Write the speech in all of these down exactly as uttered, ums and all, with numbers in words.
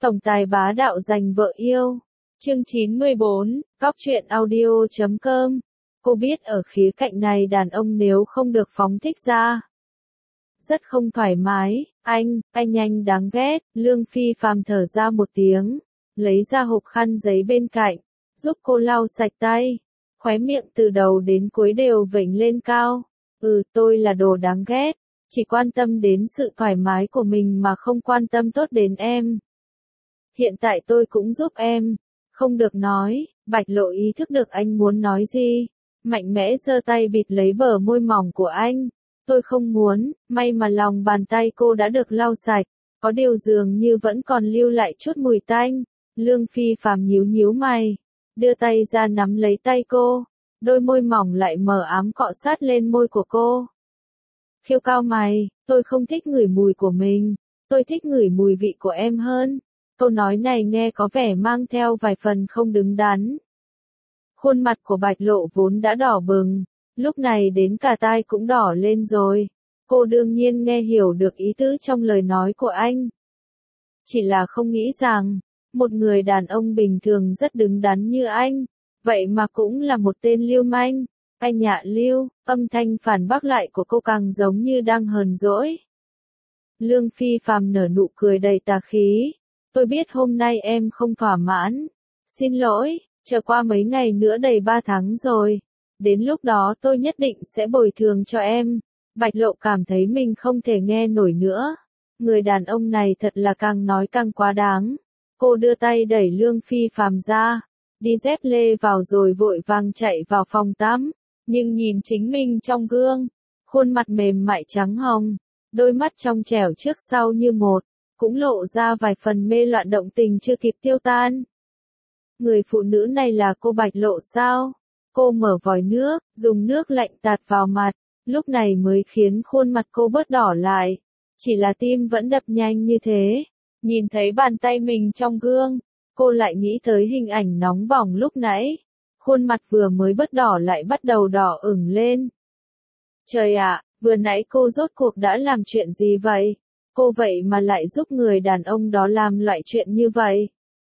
Tổng tài bá đạo giành vợ yêu. Chương chín mươi bốn, Góc truyện audio chấm com. Cô biết ở khía cạnh này đàn ông nếu không được phóng thích ra rất không thoải mái. Anh, anh nhanh đáng ghét. Lương Phi Phàm thở ra một tiếng, lấy ra hộp khăn giấy bên cạnh, giúp cô lau sạch tay. Khóe miệng từ đầu đến cuối đều vểnh lên cao. Ừ, tôi là đồ đáng ghét, chỉ quan tâm đến sự thoải mái của mình mà không quan tâm tốt đến em. Hiện tại tôi cũng giúp em. Không được nói. Bạch Lộ ý thức được anh muốn nói gì, mạnh mẽ giơ tay bịt lấy bờ môi mỏng của anh. Tôi không muốn. May mà lòng bàn tay cô đã được lau sạch, có điều dường như vẫn còn lưu lại chút mùi tanh. Lương Phi Phàm nhíu nhíu mày, đưa tay ra nắm lấy tay cô, đôi môi mỏng lại mờ ám cọ sát lên môi của cô. Khiêu cao mày, tôi không thích ngửi mùi của mình, tôi thích ngửi mùi vị của em hơn. Câu nói này nghe có vẻ mang theo vài phần không đứng đắn. Khuôn mặt của Bạch Lộ vốn đã đỏ bừng, lúc này đến cả tai cũng đỏ lên rồi. Cô đương nhiên nghe hiểu được ý tứ trong lời nói của anh. Chỉ là không nghĩ rằng, một người đàn ông bình thường rất đứng đắn như anh, vậy mà cũng là một tên lưu manh. Anh nhạ lưu, âm thanh phản bác lại của cô càng giống như đang hờn dỗi. Lương Phi Phàm nở nụ cười đầy tà khí. Tôi biết hôm nay em không thỏa mãn. Xin lỗi, chờ qua mấy ngày nữa đầy ba tháng rồi. Đến lúc đó tôi nhất định sẽ bồi thường cho em. Bạch Lộ cảm thấy mình không thể nghe nổi nữa. Người đàn ông này thật là càng nói càng quá đáng. Cô đưa tay đẩy Lương Phi Phàm ra, đi dép lê vào rồi vội vàng chạy vào phòng tắm. Nhưng nhìn chính mình trong gương, khuôn mặt mềm mại trắng hồng, đôi mắt trong trẻo trước sau như một, cũng lộ ra vài phần mê loạn động tình chưa kịp tiêu tan. Người phụ nữ này là cô Bạch Lộ sao? Cô mở vòi nước, dùng nước lạnh tạt vào mặt, lúc này mới khiến khuôn mặt cô bớt đỏ lại. Chỉ là tim vẫn đập nhanh như thế. Nhìn thấy bàn tay mình trong gương, cô lại nghĩ tới hình ảnh nóng bỏng lúc nãy. Khuôn mặt vừa mới bớt đỏ lại bắt đầu đỏ ửng lên. Trời ạ, vừa nãy cô rốt cuộc đã làm chuyện gì vậy? Cô vậy mà lại giúp người đàn ông đó làm loại chuyện như vậy.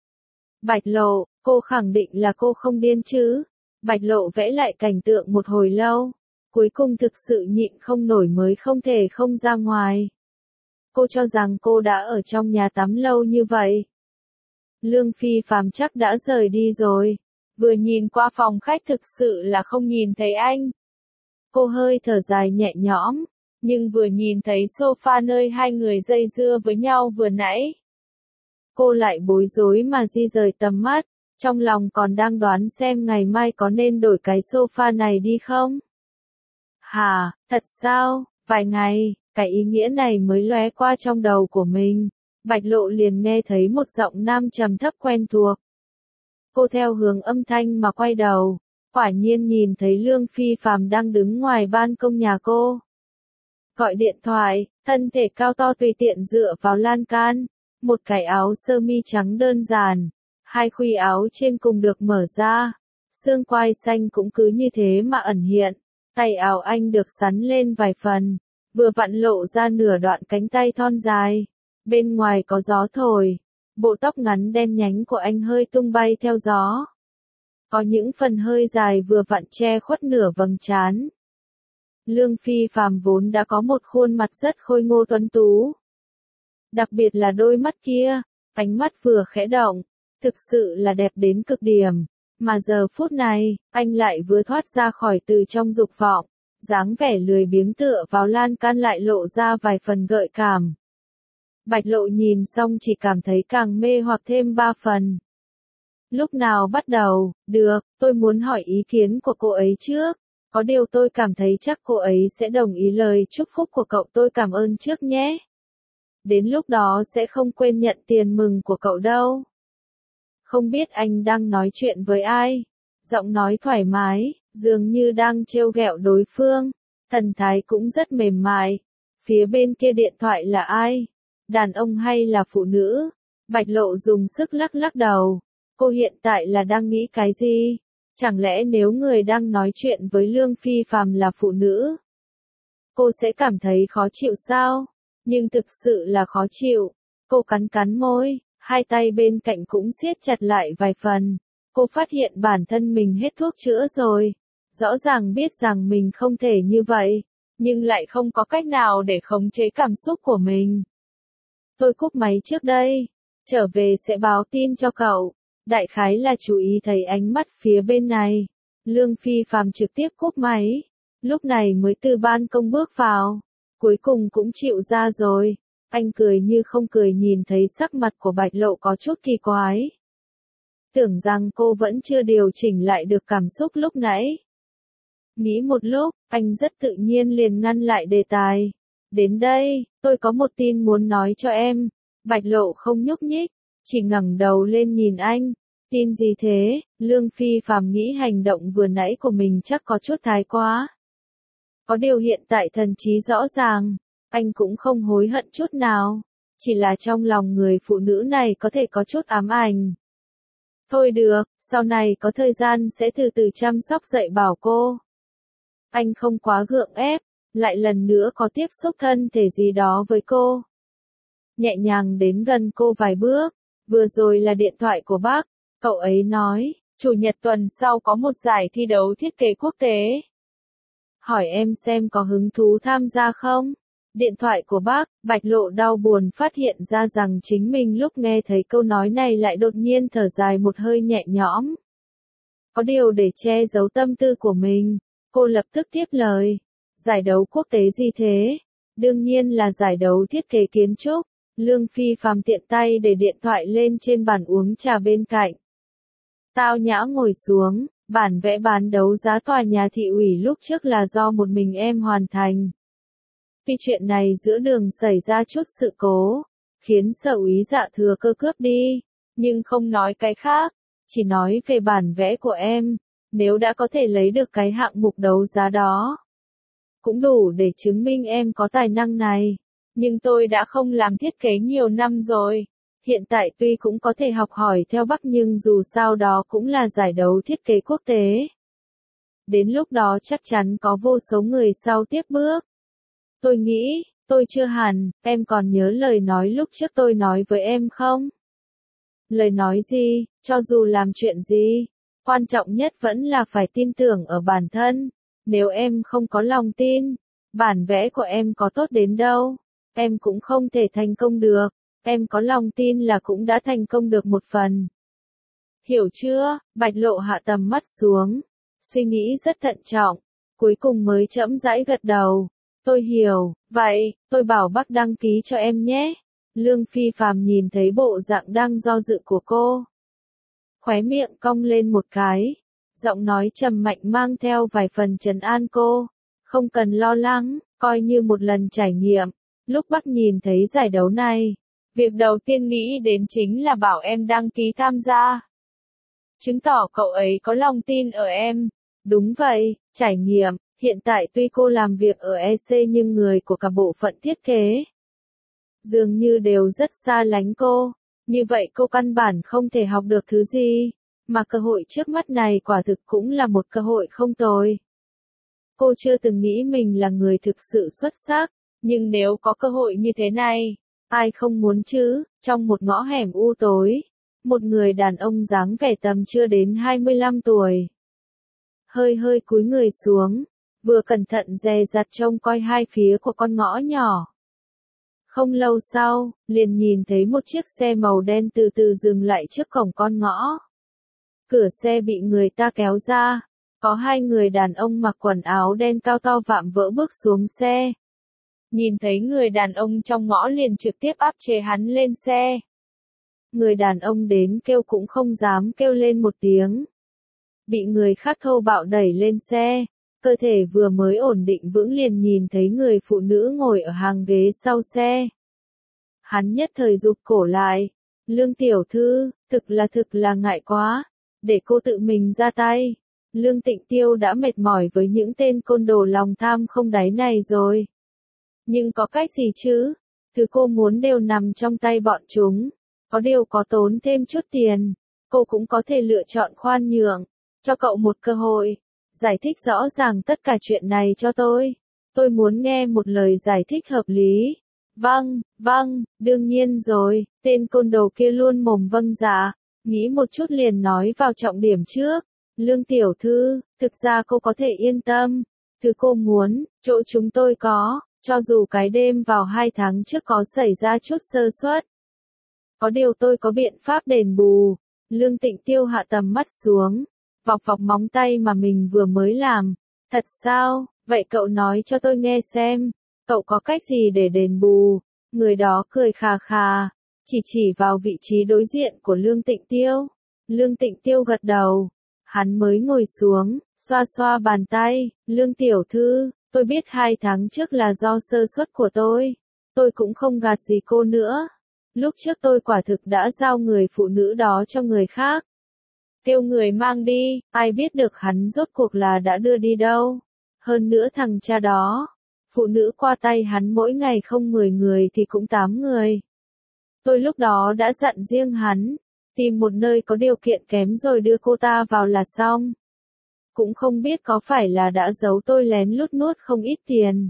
Bạch Lộ, cô khẳng định là cô không điên chứ? Bạch Lộ vẽ lại cảnh tượng một hồi lâu, cuối cùng thực sự nhịn không nổi mới không thể không ra ngoài. Cô cho rằng cô đã ở trong nhà tắm lâu như vậy. Lương Phi Phàm chắc đã rời đi rồi. Vừa nhìn qua phòng khách thực sự là không nhìn thấy anh. Cô hơi thở dài nhẹ nhõm, nhưng vừa nhìn thấy sofa nơi hai người dây dưa với nhau vừa nãy, cô lại bối rối mà di rời tầm mắt, trong lòng còn đang đoán xem ngày mai có nên đổi cái sofa này đi không. Hả, thật sao? Vài ngày, cái ý nghĩa này mới lóe qua trong đầu của mình. Bạch Lộ liền nghe thấy một giọng nam trầm thấp quen thuộc. Cô theo hướng âm thanh mà quay đầu, quả nhiên nhìn thấy Lương Phi Phàm đang đứng ngoài ban công nhà cô. Gọi điện thoại, thân thể cao to tùy tiện dựa vào lan can, một cái áo sơ mi trắng đơn giản, hai khuy áo trên cùng được mở ra, xương quai xanh cũng cứ như thế mà ẩn hiện, tay áo anh được sắn lên vài phần, vừa vặn lộ ra nửa đoạn cánh tay thon dài, bên ngoài có gió thổi. Bộ tóc ngắn đen nhánh của anh hơi tung bay theo gió. Có những phần hơi dài vừa vặn che khuất nửa vầng trán. Lương Phi Phàm vốn đã có một khuôn mặt rất khôi ngô tuấn tú. Đặc biệt là đôi mắt kia, ánh mắt vừa khẽ động, thực sự là đẹp đến cực điểm. Mà giờ phút này, anh lại vừa thoát ra khỏi từ trong dục vọng, dáng vẻ lười biếng tựa vào lan can lại lộ ra vài phần gợi cảm. Bạch Lộ nhìn xong chỉ cảm thấy càng mê hoặc thêm ba phần. Lúc nào bắt đầu? Được, tôi muốn hỏi ý kiến của cô ấy trước. Có điều tôi cảm thấy chắc cô ấy sẽ đồng ý lời chúc phúc của cậu, tôi cảm ơn trước nhé. Đến lúc đó sẽ không quên nhận tiền mừng của cậu đâu. Không biết anh đang nói chuyện với ai? Giọng nói thoải mái, dường như đang trêu ghẹo đối phương. Thần thái cũng rất mềm mại. Phía bên kia điện thoại là ai? Đàn ông hay là phụ nữ? Bạch Lộ dùng sức lắc lắc đầu. Cô hiện tại là đang nghĩ cái gì? Chẳng lẽ nếu người đang nói chuyện với Lương Phi Phàm là phụ nữ, cô sẽ cảm thấy khó chịu sao? Nhưng thực sự là khó chịu. Cô cắn cắn môi. hai tay bên cạnh cũng siết chặt lại vài phần. Cô phát hiện bản thân mình hết thuốc chữa rồi. Rõ ràng biết rằng mình không thể như vậy, nhưng lại không có cách nào để khống chế cảm xúc của mình. Tôi cúp máy trước đây, trở về sẽ báo tin cho cậu. Đại khái là chú ý thấy ánh mắt phía bên này. Lương Phi Phàm trực tiếp cúp máy, lúc này mới từ ban công bước vào. Cuối cùng cũng chịu ra rồi. Anh cười như không cười nhìn thấy sắc mặt của Bạch Lộ có chút kỳ quái. Tưởng rằng cô vẫn chưa điều chỉnh lại được cảm xúc lúc nãy. Nghĩ một lúc, anh rất tự nhiên liền ngăn lại đề tài. Đến đây, tôi có một tin muốn nói cho em. Bạch Lộ không nhúc nhích, chỉ ngẩng đầu lên nhìn anh. Tin gì thế? Lương Phi Phàm nghĩ hành động vừa nãy của mình chắc có chút thái quá. Có điều hiện tại thần trí rõ ràng, anh cũng không hối hận chút nào. Chỉ là trong lòng người phụ nữ này có thể có chút ám ảnh. Thôi được, sau này có thời gian sẽ từ từ chăm sóc dạy bảo cô. Anh không quá gượng ép, lại lần nữa có tiếp xúc thân thể gì đó với cô. Nhẹ nhàng đến gần cô vài bước, vừa rồi là điện thoại của bác, cậu ấy nói, chủ nhật tuần sau có một giải thi đấu thiết kế quốc tế. Hỏi em xem có hứng thú tham gia không? Điện thoại của bác, Bạch Lộ đau buồn phát hiện ra rằng chính mình lúc nghe thấy câu nói này lại đột nhiên thở dài một hơi nhẹ nhõm. Có điều để che giấu tâm tư của mình, cô lập tức tiếp lời. Giải đấu quốc tế gì thế? Đương nhiên là giải đấu thiết kế kiến trúc. Lương Phi Phàm tiện tay để điện thoại lên trên bàn uống trà bên cạnh. Tao nhã ngồi xuống, bản vẽ bán đấu giá tòa nhà thị ủy lúc trước là do một mình em hoàn thành. Vì chuyện này giữa đường xảy ra chút sự cố, khiến Sở Úy Dạ thừa cơ cướp đi, nhưng không nói cái khác, chỉ nói về bản vẽ của em, nếu đã có thể lấy được cái hạng mục đấu giá đó. Cũng đủ để chứng minh em có tài năng này, nhưng tôi đã không làm thiết kế nhiều năm rồi. Hiện tại tuy cũng có thể học hỏi theo Bắc nhưng dù sao đó cũng là giải đấu thiết kế quốc tế. Đến lúc đó chắc chắn có vô số người sau tiếp bước. Tôi nghĩ, tôi chưa hẳn, em còn nhớ lời nói lúc trước tôi nói với em không? Lời nói gì, cho dù làm chuyện gì, quan trọng nhất vẫn là phải tin tưởng ở bản thân. Nếu em không có lòng tin, bản vẽ của em có tốt đến đâu, em cũng không thể thành công được. Em có lòng tin là cũng đã thành công được một phần. Hiểu chưa? Bạch Lộ hạ tầm mắt xuống, suy nghĩ rất thận trọng, cuối cùng mới chậm rãi gật đầu. Tôi hiểu, vậy, tôi bảo bác đăng ký cho em nhé. Lương Phi Phàm nhìn thấy bộ dạng đang do dự của cô. Khóe miệng cong lên một cái, giọng nói trầm mạnh mang theo vài phần trấn an cô. Không cần lo lắng, coi như một lần trải nghiệm. Lúc bác nhìn thấy giải đấu này, việc đầu tiên nghĩ đến chính là bảo em đăng ký tham gia. Chứng tỏ cậu ấy có lòng tin ở em. Đúng vậy, trải nghiệm, hiện tại tuy cô làm việc ở e xê nhưng người của cả bộ phận thiết kế dường như đều rất xa lánh cô. Như vậy cô căn bản không thể học được thứ gì, mà cơ hội trước mắt này quả thực cũng là một cơ hội không tồi. Cô chưa từng nghĩ mình là người thực sự xuất sắc, nhưng nếu có cơ hội như thế này, ai không muốn chứ? Trong một ngõ hẻm u tối, một người đàn ông dáng vẻ tầm chưa đến hai mươi lăm tuổi. Hơi hơi cúi người xuống, vừa cẩn thận dè dặt trông coi hai phía của con ngõ nhỏ. Không lâu sau, liền nhìn thấy một chiếc xe màu đen từ từ dừng lại trước cổng con ngõ. Cửa xe bị người ta kéo ra, có hai người đàn ông mặc quần áo đen cao to vạm vỡ bước xuống xe. Nhìn thấy người đàn ông trong ngõ liền trực tiếp áp chế hắn lên xe. Người đàn ông đến kêu cũng không dám kêu lên một tiếng. Bị người khác thô bạo đẩy lên xe, cơ thể vừa mới ổn định vững liền nhìn thấy người phụ nữ ngồi ở hàng ghế sau xe. Hắn nhất thời rụt cổ lại. Lương tiểu thư, thực là thực là ngại quá, để cô tự mình ra tay. Lương Tịnh Tiêu đã mệt mỏi với những tên côn đồ lòng tham không đáy này rồi. Nhưng có cách gì chứ? Thứ cô muốn đều nằm trong tay bọn chúng. Có điều có tốn thêm chút tiền, cô cũng có thể lựa chọn khoan nhượng. Cho cậu một cơ hội, giải thích rõ ràng tất cả chuyện này cho tôi. Tôi muốn nghe một lời giải thích hợp lý. Vâng, vâng, đương nhiên rồi, tên côn đồ kia luôn mồm vâng dạ, nghĩ một chút liền nói vào trọng điểm trước. Lương tiểu thư, thực ra cô có thể yên tâm, thứ cô muốn, chỗ chúng tôi có, cho dù cái đêm vào hai tháng trước có xảy ra chút sơ suất. Có điều tôi có biện pháp đền bù. Lương Tịnh Tiêu hạ tầm mắt xuống, vọc vọc móng tay mà mình vừa mới làm. Thật sao, vậy cậu nói cho tôi nghe xem, cậu có cách gì để đền bù? Người đó cười khà khà, chỉ chỉ vào vị trí đối diện của Lương Tịnh Tiêu. Lương Tịnh Tiêu gật đầu, hắn mới ngồi xuống, xoa xoa bàn tay. Lương tiểu thư, tôi biết hai tháng trước là do sơ suất của tôi, tôi cũng không gạt gì cô nữa. Lúc trước tôi quả thực đã giao người phụ nữ đó cho người khác. Kêu người mang đi, ai biết được hắn rốt cuộc là đã đưa đi đâu. Hơn nữa thằng cha đó, phụ nữ qua tay hắn mỗi ngày không mười người thì cũng tám người. Tôi lúc đó đã dặn riêng hắn, tìm một nơi có điều kiện kém rồi đưa cô ta vào là xong. Cũng không biết có phải là đã giấu tôi lén lút nuốt không ít tiền.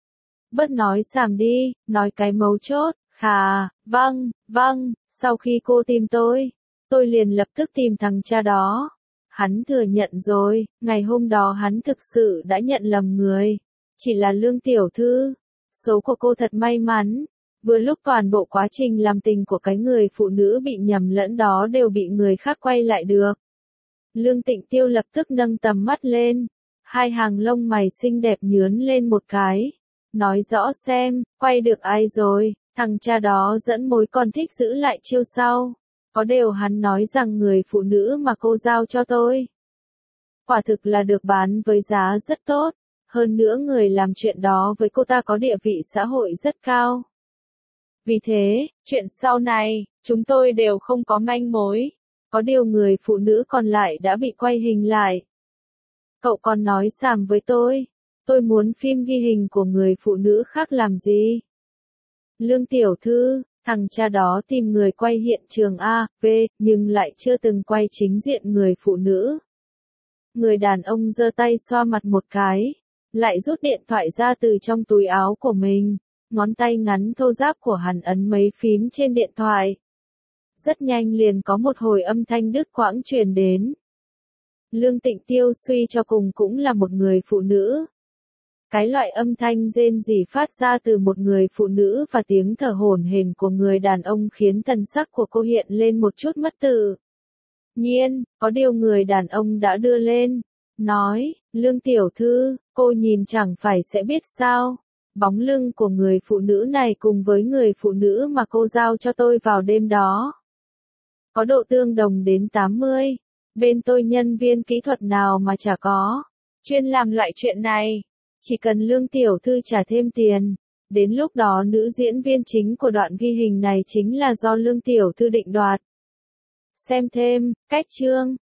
Bớt nói xàm đi, nói cái mấu chốt. Khà, vâng, vâng, sau khi cô tìm tôi, tôi liền lập tức tìm thằng cha đó. Hắn thừa nhận rồi, ngày hôm đó hắn thực sự đã nhận lầm người. Chỉ là Lương tiểu thư, số của cô thật may mắn. Vừa lúc toàn bộ quá trình làm tình của cái người phụ nữ bị nhầm lẫn đó đều bị người khác quay lại được. Lương Tịnh Tiêu lập tức nâng tầm mắt lên, hai hàng lông mày xinh đẹp nhướn lên một cái. Nói rõ xem, quay được ai rồi? Thằng cha đó dẫn mối còn thích giữ lại chiêu sau. Có điều hắn nói rằng người phụ nữ mà cô giao cho tôi, quả thực là được bán với giá rất tốt. Hơn nữa người làm chuyện đó với cô ta có địa vị xã hội rất cao. Vì thế, chuyện sau này, chúng tôi đều không có manh mối. Có điều người phụ nữ còn lại đã bị quay hình lại. Cậu còn nói xàm với tôi. Tôi muốn phim ghi hình của người phụ nữ khác làm gì? Lương tiểu thư, thằng cha đó tìm người quay hiện trường A, V, nhưng lại chưa từng quay chính diện người phụ nữ. Người đàn ông giơ tay xoa mặt một cái, lại rút điện thoại ra từ trong túi áo của mình, ngón tay ngắn thô ráp của hắn ấn mấy phím trên điện thoại. Rất nhanh liền có một hồi âm thanh đứt quãng truyền đến. Lương Tịnh Tiêu suy cho cùng cũng là một người phụ nữ. Cái loại âm thanh rên rỉ phát ra từ một người phụ nữ và tiếng thở hổn hển của người đàn ông khiến thần sắc của cô hiện lên một chút mất tự nhiên, có điều người đàn ông đã đưa lên, nói, Lương tiểu thư, cô nhìn chẳng phải sẽ biết sao, bóng lưng của người phụ nữ này cùng với người phụ nữ mà cô giao cho tôi vào đêm đó. Có độ tương đồng đến tám mươi, bên tôi nhân viên kỹ thuật nào mà chả có, chuyên làm loại chuyện này. Chỉ cần Lương tiểu thư trả thêm tiền, đến lúc đó nữ diễn viên chính của đoạn ghi hình này chính là do Lương tiểu thư định đoạt. Xem thêm, cách chương.